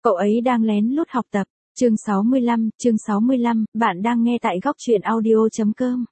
Cậu ấy đang lén lút học tập. Chương 65, bạn đang nghe tại góc truyện audio.com.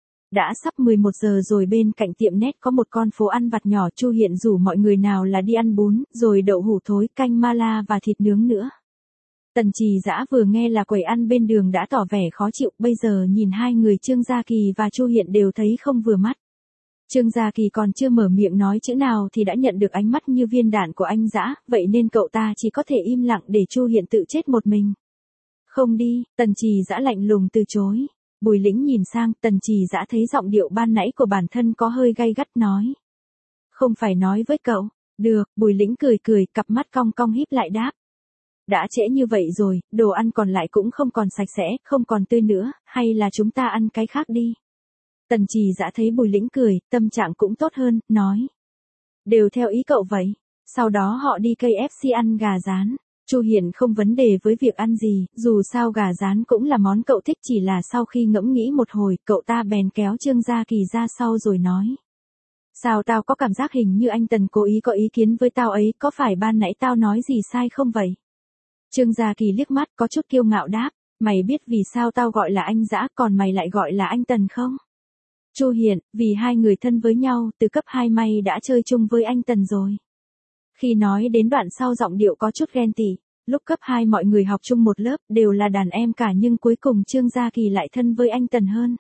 Đã sắp 11 giờ rồi, bên cạnh tiệm net có một con phố ăn vặt nhỏ. Chu Hiện rủ mọi người nào là đi ăn bún, rồi đậu hũ thối, canh mala và thịt nướng nữa. Tần Trì Dã vừa nghe là quầy ăn bên đường đã tỏ vẻ khó chịu, bây giờ nhìn hai người Trương Gia Kỳ và Chu Hiện đều thấy không vừa mắt. Trương Gia Kỳ còn chưa mở miệng nói chữ nào thì đã nhận được ánh mắt như viên đạn của anh Dã, vậy nên cậu ta chỉ có thể im lặng để Chu Hiện tự chết một mình. Không đi, Tần Trì Dã lạnh lùng từ chối. Bùi Lĩnh nhìn sang, Tần Trì Dã thấy giọng điệu ban nãy của bản thân có hơi gay gắt nói. Không phải nói với cậu. Được, Bùi Lĩnh cười cười, cặp mắt cong cong híp lại đáp. Đã trễ như vậy rồi, đồ ăn còn lại cũng không còn sạch sẽ, không còn tươi nữa, hay là chúng ta ăn cái khác đi. Tần Trì Dã thấy Bùi Lĩnh cười, tâm trạng cũng tốt hơn, nói. Đều theo ý cậu vậy. Sau đó họ đi KFC ăn gà rán. Chu Hiện không vấn đề với việc ăn gì, dù sao gà rán cũng là món cậu thích, chỉ là sau khi ngẫm nghĩ một hồi, cậu ta bèn kéo Trương Gia Kỳ ra sau rồi nói. Sao tao có cảm giác hình như anh Tần cố ý có ý kiến với tao ấy, có phải ban nãy tao nói gì sai không vậy? Trương Gia Kỳ liếc mắt có chút kiêu ngạo đáp, mày biết vì sao tao gọi là anh Dã còn mày lại gọi là anh Tần không? Chu Hiện, vì hai người thân với nhau, từ cấp 2 mày đã chơi chung với anh Tần rồi. Khi nói đến đoạn sau giọng điệu có chút ghen tị, lúc cấp 2 mọi người học chung một lớp, đều là đàn em cả nhưng cuối cùng Trương Gia Kỳ lại thân với anh Tần hơn.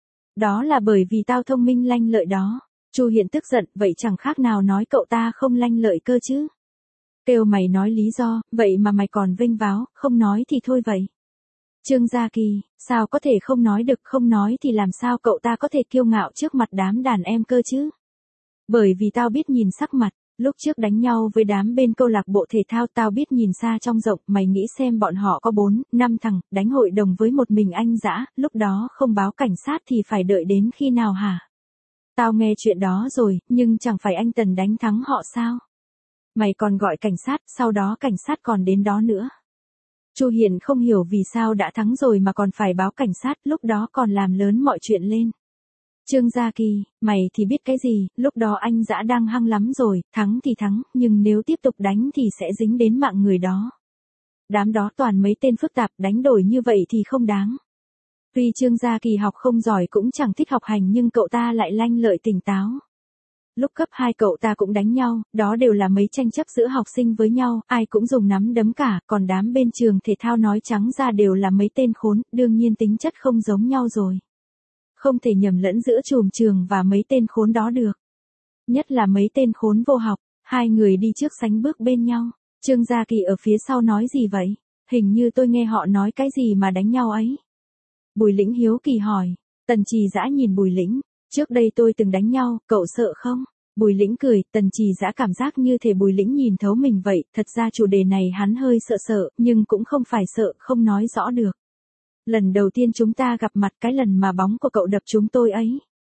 Đó là bởi vì tao thông minh lanh lợi đó. Chu Hiện tức giận, vậy chẳng khác nào nói cậu ta không lanh lợi cơ chứ. Kêu mày nói lý do, vậy mà mày còn vênh váo, không nói thì thôi vậy. Trương Gia Kỳ, sao có thể không nói được, không nói thì làm sao cậu ta có thể kiêu ngạo trước mặt đám đàn em cơ chứ? Bởi vì tao biết nhìn sắc mặt, lúc trước đánh nhau với đám bên câu lạc bộ thể thao tao biết nhìn xa trong rộng, mày nghĩ xem bọn họ có 4, 5 thằng, đánh hội đồng với một mình anh Dã, lúc đó không báo cảnh sát thì phải đợi đến khi nào hả? Tao nghe chuyện đó rồi, nhưng chẳng phải anh Tần đánh thắng họ sao? Mày còn gọi cảnh sát, sau đó cảnh sát còn đến đó nữa. Chu Hiện không hiểu vì sao đã thắng rồi mà còn phải báo cảnh sát, lúc đó còn làm lớn mọi chuyện lên. Trương Gia Kỳ, mày thì biết cái gì, lúc đó anh Dã đang hăng lắm rồi, thắng thì thắng, nhưng nếu tiếp tục đánh thì sẽ dính đến mạng người đó. Đám đó toàn mấy tên phức tạp, đánh đổi như vậy thì không đáng. Tuy Trương Gia Kỳ học không giỏi cũng chẳng thích học hành nhưng cậu ta lại lanh lợi tỉnh táo. Lúc cấp 2 cậu ta cũng đánh nhau, đó đều là mấy tranh chấp giữa học sinh với nhau, ai cũng dùng nắm đấm cả, còn đám bên trường thể thao nói trắng ra đều là mấy tên khốn, đương nhiên tính chất không giống nhau rồi. Không thể nhầm lẫn giữa trùm trường và mấy tên khốn đó được. Nhất là mấy tên khốn vô học, hai người đi trước sánh bước bên nhau. Trương Gia Kỳ ở phía sau nói gì vậy? Hình như tôi nghe họ nói cái gì mà đánh nhau ấy. Bùi Lĩnh hiếu kỳ hỏi. Tần Trì Dã nhìn Bùi Lĩnh. Trước đây tôi từng đánh nhau, cậu sợ không? Bùi Lĩnh cười, Tần Trì Dã cảm giác như thể Bùi Lĩnh nhìn thấu mình vậy, thật ra chủ đề này hắn hơi sợ, nhưng cũng không phải sợ, không nói rõ được. Lần đầu tiên chúng ta gặp mặt cái lần mà bóng của cậu đập chúng tôi ấy.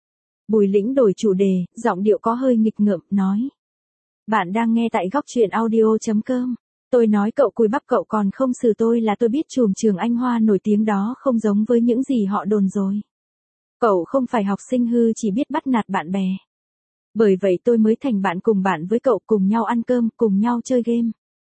Bùi Lĩnh đổi chủ đề, giọng điệu có hơi nghịch ngợm, nói. Bạn đang nghe tại góc truyện audio.com. Tôi nói cậu cùi bắp cậu còn không xử tôi là tôi biết trùm trường Anh Hoa nổi tiếng đó không giống với những gì họ đồn rồi. Cậu không phải học sinh hư chỉ biết bắt nạt bạn bè. Bởi vậy tôi mới thành bạn cùng bạn với cậu, cùng nhau ăn cơm, cùng nhau chơi game.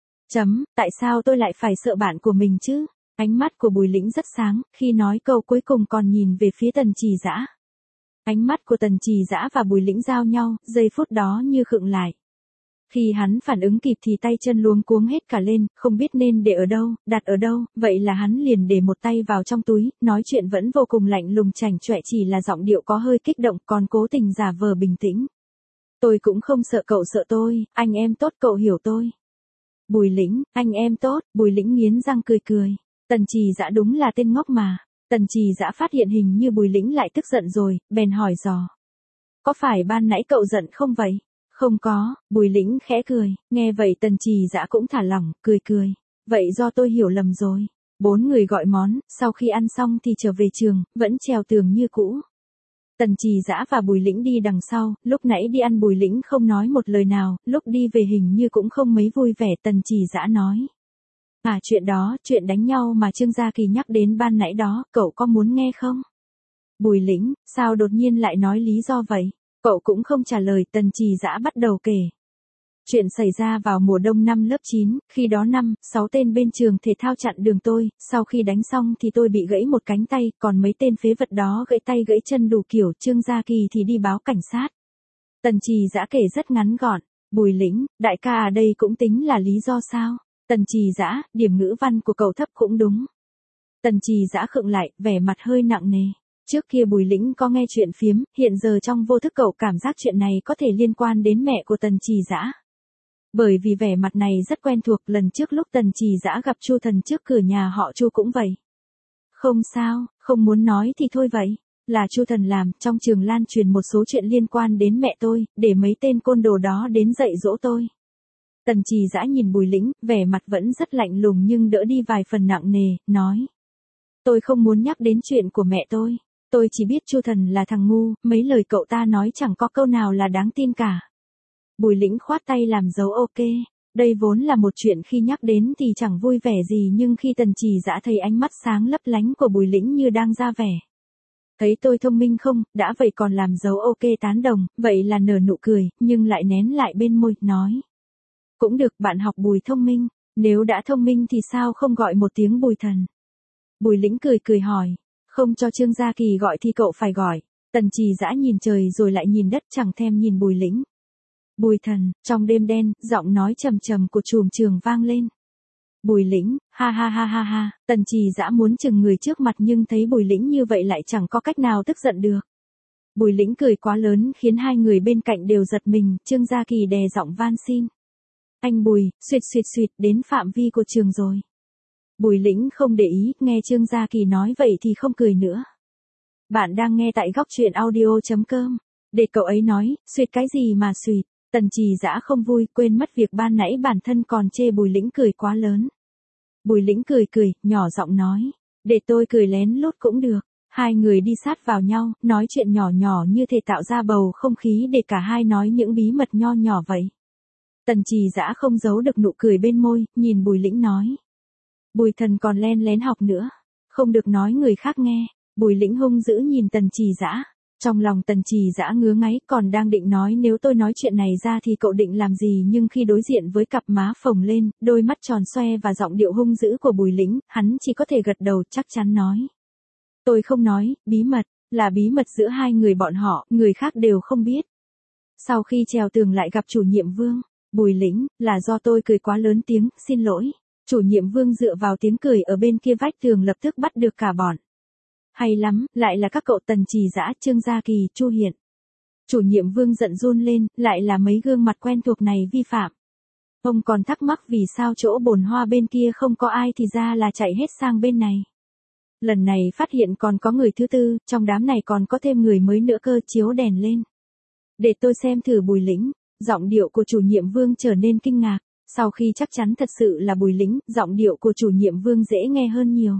Tại sao tôi lại phải sợ bạn của mình chứ? Ánh mắt của Bùi Lĩnh rất sáng, khi nói câu cuối cùng còn nhìn về phía Tần Trì Dã. Ánh mắt của Tần Trì Dã và Bùi Lĩnh giao nhau, giây phút đó như khựng lại. Khi hắn phản ứng kịp thì tay chân luống cuống hết cả lên, không biết nên để ở đâu, đặt ở đâu, vậy là hắn liền để một tay vào trong túi, nói chuyện vẫn vô cùng lạnh lùng chảnh chọe, chỉ là giọng điệu có hơi kích động, còn cố tình giả vờ bình tĩnh. Tôi cũng không sợ cậu sợ tôi, anh em tốt cậu hiểu tôi. Bùi Lĩnh, anh em tốt, Bùi Lĩnh nghiến răng cười cười. Tần Trì Dã đúng là tên ngốc mà. Tần Trì Dã phát hiện hình như Bùi Lĩnh lại tức giận rồi, bèn hỏi dò. Có phải ban nãy cậu giận không vậy? Không có, Bùi Lĩnh khẽ cười, nghe vậy Tần Trì Dã cũng thả lỏng, cười. Vậy do tôi hiểu lầm rồi. 4 người gọi món, sau khi ăn xong thì trở về trường, vẫn trèo tường như cũ. Tần Trì Dã và Bùi Lĩnh đi đằng sau, lúc nãy đi ăn Bùi Lĩnh không nói một lời nào, lúc đi về hình như cũng không mấy vui vẻ. Tần Trì Dã nói. Chuyện đó, chuyện đánh nhau mà Trương Gia Kỳ nhắc đến ban nãy đó, cậu có muốn nghe không? Bùi Lĩnh, sao đột nhiên lại nói lý do vậy? Cậu cũng không trả lời, Tần Trì Dã bắt đầu kể. Chuyện xảy ra vào mùa đông năm lớp 9, khi đó 5, 6 tên bên trường thể thao chặn đường tôi, sau khi đánh xong thì tôi bị gãy một cánh tay, còn mấy tên phế vật đó gãy tay gãy chân đủ kiểu, Trương Gia Kỳ thì đi báo cảnh sát. Tần Trì Dã kể rất ngắn gọn, Bùi Lĩnh, đại ca à, đây cũng tính là lý do sao? Tần Trì Dã, điểm ngữ văn của cậu thấp cũng đúng. Tần Trì Dã khựng lại, vẻ mặt hơi nặng nề. Trước kia Bùi Lĩnh có nghe chuyện phiếm, hiện giờ trong vô thức cậu cảm giác chuyện này có thể liên quan đến mẹ của Tần Trì Dã. Bởi vì vẻ mặt này rất quen thuộc, lần trước lúc Tần Trì Dã gặp Chu Thần trước cửa nhà họ Chu cũng vậy. Không sao, không muốn nói thì thôi vậy. Là Chu Thần làm, trong trường lan truyền một số chuyện liên quan đến mẹ tôi, để mấy tên côn đồ đó đến dạy dỗ tôi. Tần Trì Dã nhìn Bùi Lĩnh, vẻ mặt vẫn rất lạnh lùng nhưng đỡ đi vài phần nặng nề, nói. Tôi không muốn nhắc đến chuyện của mẹ tôi chỉ biết Chu Thần là thằng ngu, mấy lời cậu ta nói chẳng có câu nào là đáng tin cả. Bùi Lĩnh khoát tay làm dấu ok, đây vốn là một chuyện khi nhắc đến thì chẳng vui vẻ gì nhưng khi Tần Trì Dã thấy ánh mắt sáng lấp lánh của Bùi Lĩnh như đang ra vẻ. Thấy tôi thông minh không, đã vậy còn làm dấu ok tán đồng, vậy là nở nụ cười, nhưng lại nén lại bên môi, nói. Cũng được, bạn học Bùi thông minh, nếu đã thông minh thì sao không gọi một tiếng Bùi Thần. Bùi Lĩnh cười hỏi, không cho Trương Gia Kỳ gọi thì cậu phải gọi. Tần Trì Dã nhìn trời rồi lại nhìn đất chẳng thèm nhìn Bùi Lĩnh. Bùi Thần, trong đêm đen, giọng nói trầm trầm của trùm trường vang lên. Bùi Lĩnh, ha ha ha ha ha, Tần Trì Dã muốn chừng người trước mặt nhưng thấy Bùi Lĩnh như vậy lại chẳng có cách nào tức giận được. Bùi Lĩnh cười quá lớn khiến hai người bên cạnh đều giật mình, Trương Gia Kỳ đè giọng van xin. Anh Bùi, suýt đến phạm vi của trường rồi. Bùi Lĩnh không để ý, nghe Trương Gia Kỳ nói vậy thì không cười nữa. Bạn đang nghe tại góc truyện audio.com. Để cậu ấy nói, suýt cái gì mà suýt. Tần Trì Dã không vui, quên mất việc ban nãy bản thân còn chê Bùi Lĩnh cười quá lớn. Bùi Lĩnh cười, nhỏ giọng nói. Để tôi cười lén lút cũng được. Hai người đi sát vào nhau, nói chuyện nhỏ nhỏ như thể tạo ra bầu không khí để cả hai nói những bí mật nho nhỏ vậy. Tần Trì Dã không giấu được nụ cười bên môi, nhìn Bùi Lĩnh nói. Bùi Thần còn len lén học nữa. Không được nói người khác nghe. Bùi Lĩnh hung dữ nhìn Tần Trì Dã. Trong lòng Tần Trì Dã ngứa ngáy, còn đang định nói nếu tôi nói chuyện này ra thì cậu định làm gì, nhưng khi đối diện với cặp má phồng lên, đôi mắt tròn xoe và giọng điệu hung dữ của Bùi Lĩnh, hắn chỉ có thể gật đầu chắc chắn nói. Tôi không nói, bí mật, là bí mật giữa hai người bọn họ, người khác đều không biết. Sau khi trèo tường lại gặp chủ nhiệm Vương, Bùi Lĩnh, là do tôi cười quá lớn tiếng, xin lỗi. Chủ nhiệm Vương dựa vào tiếng cười ở bên kia vách tường lập tức bắt được cả bọn. Hay lắm, lại là các cậu Tần Trì Dã, Trương Gia Kỳ, Chu Hiện. Chủ nhiệm Vương giận run lên, lại là mấy gương mặt quen thuộc này vi phạm. Ông còn thắc mắc vì sao chỗ bồn hoa bên kia không có ai thì ra là chạy hết sang bên này. Lần này phát hiện còn có người thứ tư, trong đám này còn có thêm người mới nữa cơ, chiếu đèn lên. Để tôi xem thử Bùi Lĩnh, giọng điệu của chủ nhiệm Vương trở nên kinh ngạc. Sau khi chắc chắn thật sự là Bùi Lĩnh, giọng điệu của chủ nhiệm Vương dễ nghe hơn nhiều.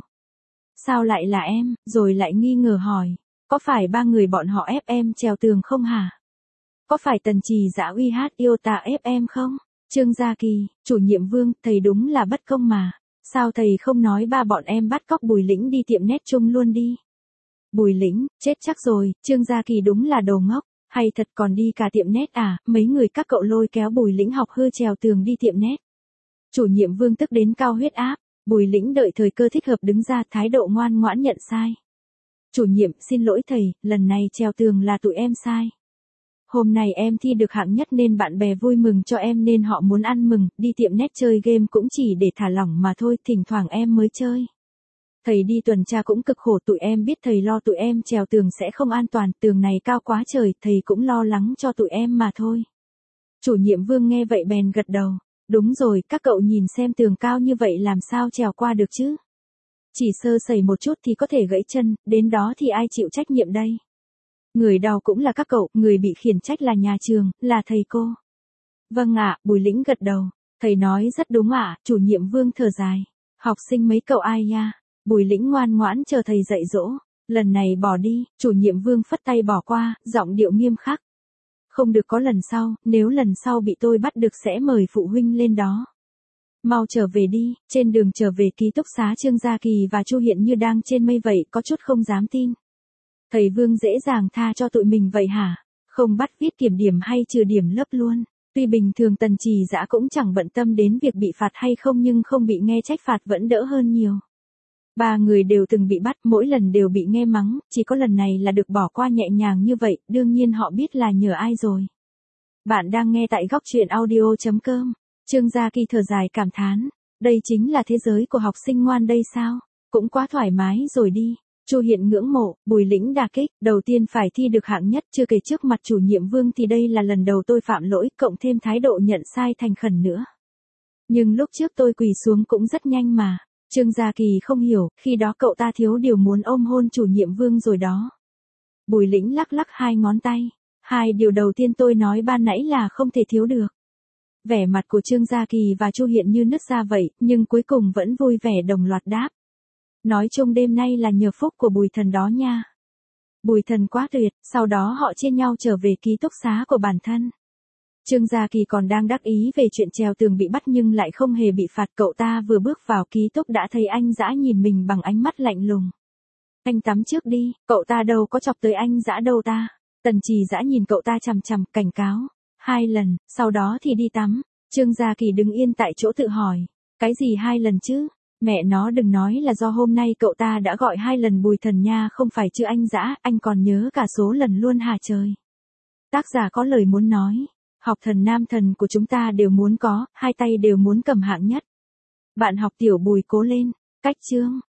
Sao lại là em, rồi lại nghi ngờ hỏi, có phải ba người bọn họ ép em trèo tường không hả? Có phải Tần Trì Dã uy hát yêu ta ép em không? Trương Gia Kỳ, chủ nhiệm Vương, thầy đúng là bất công mà. Sao thầy không nói ba bọn em bắt cóc Bùi Lĩnh đi tiệm nét chung luôn đi? Bùi Lĩnh, chết chắc rồi, Trương Gia Kỳ đúng là đồ ngốc. Hay thật còn đi cả tiệm nét à, mấy người các cậu lôi kéo Bùi Lĩnh học hư trèo tường đi tiệm nét. Chủ nhiệm Vương tức đến cao huyết áp, Bùi Lĩnh đợi thời cơ thích hợp đứng ra, thái độ ngoan ngoãn nhận sai. Chủ nhiệm, xin lỗi thầy, lần này trèo tường là tụi em sai. Hôm nay em thi được hạng nhất nên bạn bè vui mừng cho em nên họ muốn ăn mừng, đi tiệm nét chơi game cũng chỉ để thả lỏng mà thôi, thỉnh thoảng em mới chơi. Thầy đi tuần tra cũng cực khổ, tụi em biết thầy lo tụi em trèo tường sẽ không an toàn, tường này cao quá trời, thầy cũng lo lắng cho tụi em mà thôi. Chủ nhiệm Vương nghe vậy bèn gật đầu. Đúng rồi, các cậu nhìn xem tường cao như vậy làm sao trèo qua được chứ? Chỉ sơ sẩy một chút thì có thể gãy chân, đến đó thì ai chịu trách nhiệm đây? Người đau cũng là các cậu, người bị khiển trách là nhà trường, là thầy cô. Vâng ạ, Bùi Lĩnh gật đầu. Thầy nói rất đúng ạ, chủ nhiệm Vương thở dài. Học sinh mấy cậu ai nha? Bùi Lĩnh ngoan ngoãn chờ thầy dạy dỗ. Lần này bỏ đi, chủ nhiệm Vương phất tay bỏ qua, giọng điệu nghiêm khắc. Không được có lần sau, nếu lần sau bị tôi bắt được sẽ mời phụ huynh lên đó. Mau trở về đi, trên đường trở về ký túc xá Trương Gia Kỳ và Chu Hiện như đang trên mây vậy, có chút không dám tin. Thầy Vương dễ dàng tha cho tụi mình vậy hả? Không bắt viết kiểm điểm hay trừ điểm lớp luôn. Tuy bình thường Tần Trì Dã cũng chẳng bận tâm đến việc bị phạt hay không nhưng không bị nghe trách phạt vẫn đỡ hơn nhiều. Ba người đều từng bị bắt, mỗi lần đều bị nghe mắng, chỉ có lần này là được bỏ qua nhẹ nhàng như vậy, đương nhiên họ biết là nhờ ai rồi. Bạn đang nghe tại góc truyện audio.com. Trương Gia Kỳ thở dài cảm thán, đây chính là thế giới của học sinh ngoan đây sao? Cũng quá thoải mái rồi đi. Chu Hiện ngưỡng mộ, Bùi Lĩnh đả kích, đầu tiên phải thi được hạng nhất, chưa kể trước mặt chủ nhiệm Vương thì đây là lần đầu tôi phạm lỗi, cộng thêm thái độ nhận sai thành khẩn nữa. Nhưng lúc trước tôi quỳ xuống cũng rất nhanh mà. Trương Gia Kỳ không hiểu, khi đó cậu ta thiếu điều muốn ôm hôn chủ nhiệm Vương rồi đó. Bùi Lĩnh lắc lắc hai ngón tay. Hai điều đầu tiên tôi nói ban nãy là không thể thiếu được. Vẻ mặt của Trương Gia Kỳ và Chu Hiện như nứt ra vậy, nhưng cuối cùng vẫn vui vẻ đồng loạt đáp. Nói chung đêm nay là nhờ phúc của Bùi Thần đó nha. Bùi Thần quá tuyệt, sau đó họ chia nhau trở về ký túc xá của bản thân. Trương Gia Kỳ còn đang đắc ý về chuyện trèo tường bị bắt nhưng lại không hề bị phạt, cậu ta vừa bước vào ký túc đã thấy anh Dã nhìn mình bằng ánh mắt lạnh lùng. Anh tắm trước đi, cậu ta đâu có chọc tới anh Dã đâu ta. Tần Trì Dã nhìn cậu ta chằm chằm, cảnh cáo. 2 lần, sau đó thì đi tắm. Trương Gia Kỳ đứng yên tại chỗ tự hỏi. Cái gì 2 lần chứ? Mẹ nó đừng nói là do hôm nay cậu ta đã gọi 2 lần Bùi Thần nha, không phải chứ anh Dã, anh còn nhớ cả số lần luôn hả trời. Tác giả có lời muốn nói. Học thần nam thần của chúng ta đều muốn có, hai tay đều muốn cầm hạng nhất. Bạn học tiểu Bùi cố lên. Cách chương.